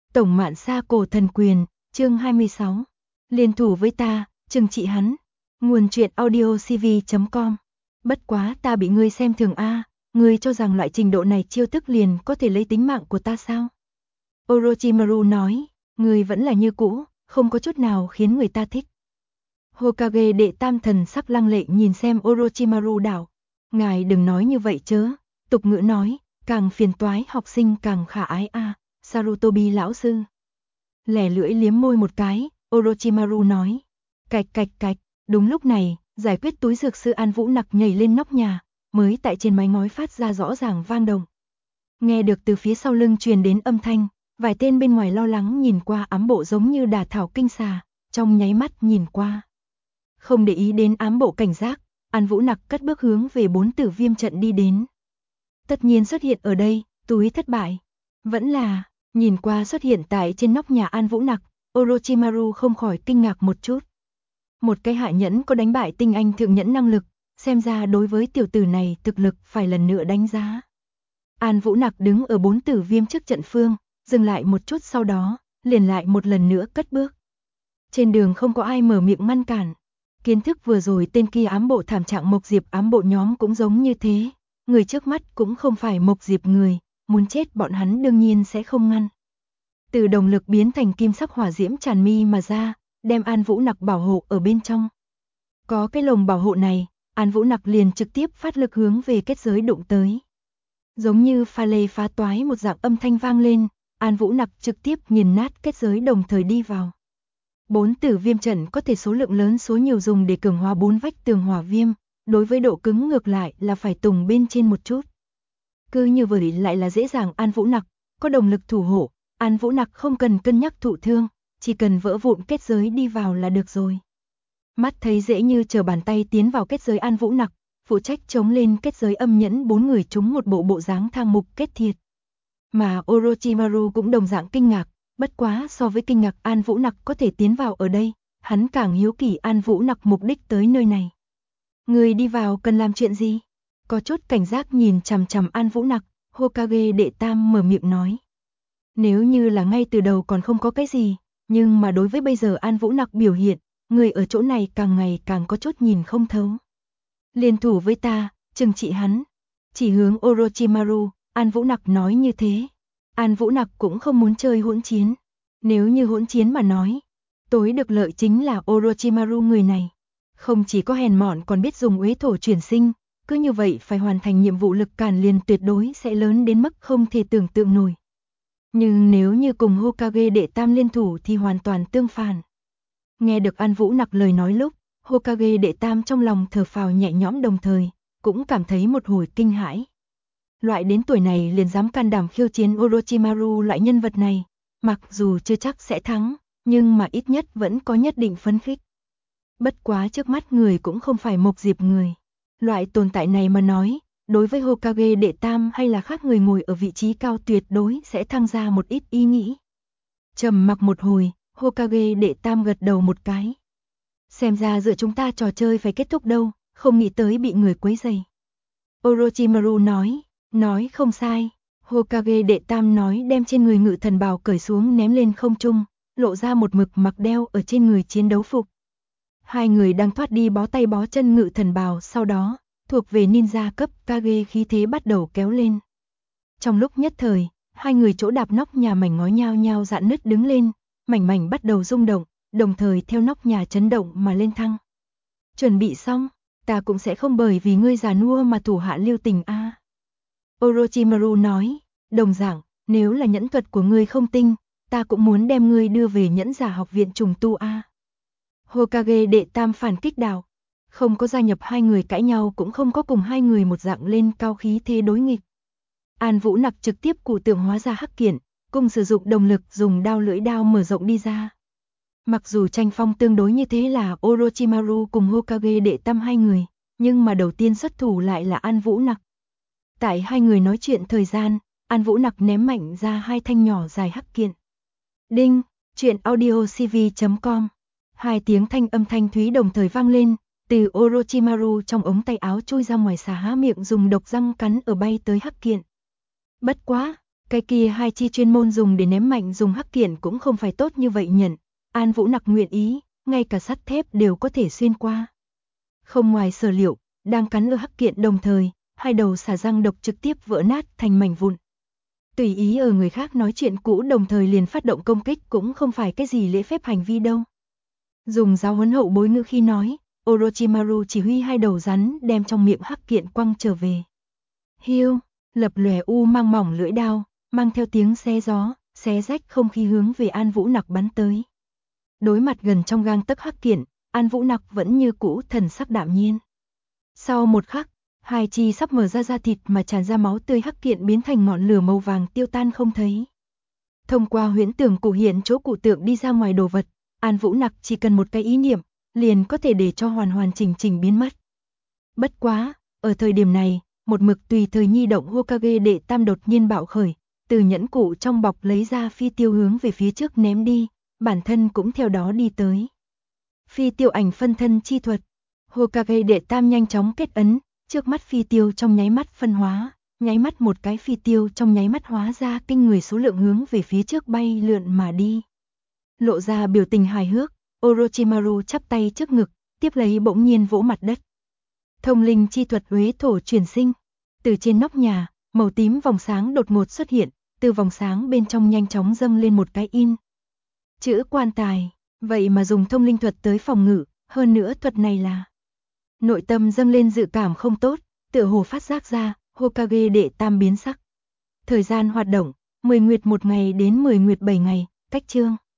Tổng Mạn Sa Cổ Thần Quyền, chương 26. Liên thủ với ta, trừng trị hắn. Nguồn truyện audiocv.com. Bất quá ta bị ngươi xem thường a, ngươi cho rằng loại trình độ này chiêu thức liền có thể lấy tính mạng của ta sao? Orochimaru nói, ngươi vẫn là như cũ, không có chút nào khiến người ta thích. Hokage đệ tam thần sắc lăng lệ nhìn xem Orochimaru đảo. Ngài đừng nói như vậy chớ, tục ngữ nói, càng phiền toái học sinh càng khả ái a. Sarutobi lão sư. Lẻ lưỡi liếm môi một cái, Orochimaru nói. Cạch cạch cạch, đúng lúc này, giải quyết túi dược sư An Vũ Nặc nhảy lên nóc nhà, mới tại trên mái ngói phát ra rõ ràng vang động. Nghe được từ phía sau lưng truyền đến âm thanh, vài tên bên ngoài lo lắng nhìn qua ám bộ giống như đả thảo kinh xà, trong nháy mắt nhìn qua. Không để ý đến ám bộ cảnh giác, An Vũ Nặc cất bước hướng về 4 tử viêm trận đi đến. Tất nhiên xuất hiện ở đây, túi thất bại. Vẫn là, nhìn qua xuất hiện tại trên nóc nhà An Vũ Nặc, Orochimaru không khỏi kinh ngạc một chút. Một cái hạ nhẫn có đánh bại tinh anh thượng nhẫn năng lực, xem ra đối với tiểu tử này thực lực phải lần nữa đánh giá. An Vũ Nặc đứng ở 4 tử viêm trước trận phương, dừng lại một chút sau đó, liền lại một lần nữa cất bước. Trên đường không có ai mở miệng ngăn cản. Kiến thức vừa rồi tên kia ám bộ thảm trạng Mộc Diệp ám bộ nhóm cũng giống như thế, người trước mắt cũng không phải Mộc Diệp người, muốn chết bọn hắn đương nhiên sẽ không ngăn. Từ đồng lực biến thành kim sắc hỏa diễm tràn mi mà ra, đem An Vũ Nặc bảo hộ ở bên trong. Có cái lồng bảo hộ này, An Vũ Nặc liền trực tiếp phát lực hướng về kết giới đụng tới. Giống như pha lê phá toái một dạng âm thanh vang lên, An Vũ Nặc trực tiếp nghiền nát kết giới đồng thời đi vào. 4 tử viêm trận có thể số lượng lớn số nhiều dùng để cường hóa 4 vách tường hỏa viêm, đối với độ cứng ngược lại là phải tùng bên trên một chút. Cứ như vậy lại là dễ dàng An Vũ Nặc, có động lực thủ hộ, An Vũ Nặc không cần cân nhắc thụ thương, chỉ cần vỡ vụn kết giới đi vào là được rồi. Mắt thấy dễ như trở bàn tay tiến vào kết giới An Vũ Nặc, phụ trách chống lên kết giới âm nhẫn 4 người chúng một bộ dáng thang mục kết thiệt. Mà Orochimaru cũng đồng dạng kinh ngạc, bất quá so với kinh ngạc An Vũ Nặc có thể tiến vào ở đây, hắn càng hiếu kỳ An Vũ Nặc mục đích tới nơi này. Người đi vào cần làm chuyện gì? Có chút cảnh giác nhìn chằm chằm An Vũ Nặc, Hokage đệ tam mở miệng nói. Nếu như là ngay từ đầu còn không có cái gì, nhưng mà đối với bây giờ An Vũ Nặc biểu hiện, người ở chỗ này càng ngày càng có chút nhìn không thấu. Liên thủ với ta, trừng trị hắn. Chỉ hướng Orochimaru, An Vũ Nặc nói như thế. An Vũ Nặc cũng không muốn chơi hỗn chiến. Nếu như hỗn chiến mà nói, tối được lợi chính là Orochimaru người này. Không chỉ có hèn mọn còn biết dùng uế thổ chuyển sinh, cứ như vậy phải hoàn thành nhiệm vụ lực cản liền tuyệt đối sẽ lớn đến mức không thể tưởng tượng nổi. Nhưng nếu như cùng Hokage đệ tam liên thủ thì hoàn toàn tương phản. Nghe được An Vũ Nặc lời nói lúc, Hokage đệ tam trong lòng thở phào nhẹ nhõm đồng thời, cũng cảm thấy một hồi kinh hãi. Loại đến tuổi này liền dám can đảm khiêu chiến Orochimaru loại nhân vật này, mặc dù chưa chắc sẽ thắng, nhưng mà ít nhất vẫn có nhất định phấn khích. Bất quá trước mắt người cũng không phải Mộc Diệp người. Loại tồn tại này mà nói, đối với Hokage đệ tam hay là khác người ngồi ở vị trí cao tuyệt đối sẽ thăng ra một ít ý nghĩ. Trầm mặc một hồi, Hokage đệ tam gật đầu một cái. Xem ra giữa chúng ta trò chơi phải kết thúc đâu, không nghĩ tới bị người quấy rầy. Orochimaru nói không sai. Hokage đệ tam nói đem trên người ngự thần bào cởi xuống ném lên không trung, lộ ra một mực mặc đeo ở trên người chiến đấu phục. Hai người đang thoát đi bó tay bó chân ngự thần bào, sau đó, thuộc về ninja cấp Kage khí thế bắt đầu kéo lên. Trong lúc nhất thời, hai người chỗ đạp nóc nhà mảnh ngói nhao nhao dạn nứt đứng lên, mảnh mảnh bắt đầu rung động, đồng thời theo nóc nhà chấn động mà lên thăng. Chuẩn bị xong, ta cũng sẽ không bởi vì ngươi già nua mà thủ hạ lưu tình a. Orochimaru nói, đồng dạng, nếu là nhẫn thuật của ngươi không tinh, ta cũng muốn đem ngươi đưa về nhẫn giả học viện trùng tu a. Hokage đệ tam phản kích đạo, không có gia nhập hai người cãi nhau cũng không có cùng hai người một dạng lên cao khí thế đối nghịch. An Vũ Nặc trực tiếp cụ tượng hóa ra hắc kiện, cùng sử dụng động lực dùng đao lưỡi đao mở rộng đi ra. Mặc dù tranh phong tương đối như thế là Orochimaru cùng Hokage đệ tam hai người, nhưng mà đầu tiên xuất thủ lại là An Vũ Nặc. Tại hai người nói chuyện thời gian, An Vũ Nặc ném mạnh ra hai thanh nhỏ dài hắc kiện. Đinh, truyện audiocv.com. Hai tiếng thanh âm thanh thúy đồng thời vang lên, từ Orochimaru trong ống tay áo chui ra ngoài xả há miệng dùng độc răng cắn ở bay tới hắc kiện. Bất quá, Cái kia hai chi chuyên môn dùng để ném mạnh dùng hắc kiện cũng không phải tốt như vậy nhận. An Vũ Nặc nguyện ý, ngay cả sắt thép đều có thể xuyên qua. Không ngoài sở liệu, đang cắn ở hắc kiện đồng thời, hai đầu xả răng độc trực tiếp vỡ nát thành mảnh vụn. Tùy ý ở người khác nói chuyện cũ đồng thời liền phát động công kích cũng không phải cái gì lễ phép hành vi đâu. Dùng giáo huấn hậu bối ngữ khi nói, Orochimaru chỉ huy hai đầu rắn đem trong miệng hắc kiện quăng trở về. Hiu, lập lòe u mang mỏng lưỡi đao, mang theo tiếng xé gió, xé rách không khí hướng về An Vũ Nặc bắn tới. Đối mặt gần trong gang tấc hắc kiện, An Vũ Nặc vẫn như cũ thần sắc đạm nhiên. Sau một khắc, hai chi sắp mở ra da thịt mà tràn ra máu tươi hắc kiện biến thành ngọn lửa màu vàng tiêu tan không thấy. Thông qua huyễn tưởng cụ hiện chỗ cụ tượng đi ra ngoài đồ vật, An Vũ Nặc chỉ cần một cái ý niệm, liền có thể để cho hoàn hoàn chỉnh chỉnh biến mất. Bất quá, ở thời điểm này, một mực tùy thời nhi động Hokage đệ tam đột nhiên bạo khởi, từ nhẫn cụ trong bọc lấy ra phi tiêu hướng về phía trước ném đi, bản thân cũng theo đó đi tới. Phi tiêu ảnh phân thân chi thuật, Hokage đệ tam nhanh chóng kết ấn, trước mắt phi tiêu trong nháy mắt phân hóa, nháy mắt một cái phi tiêu trong nháy mắt hóa ra kinh người số lượng hướng về phía trước bay lượn mà đi. Lộ ra biểu tình hài hước, Orochimaru chắp tay trước ngực, tiếp lấy bỗng nhiên vỗ mặt đất. Thông linh chi thuật Huế thổ truyền sinh. Từ trên nóc nhà, màu tím vòng sáng đột ngột xuất hiện, từ vòng sáng bên trong nhanh chóng dâng lên một cái in. Chữ quan tài, vậy mà dùng thông linh thuật tới phòng ngự, hơn nữa thuật này là. Nội tâm dâng lên dự cảm không tốt, tựa hồ phát giác ra, Hokage đệ tam biến sắc. Thời gian hoạt động, 10 nguyệt 1 ngày đến 10 nguyệt 7 ngày, cách chương.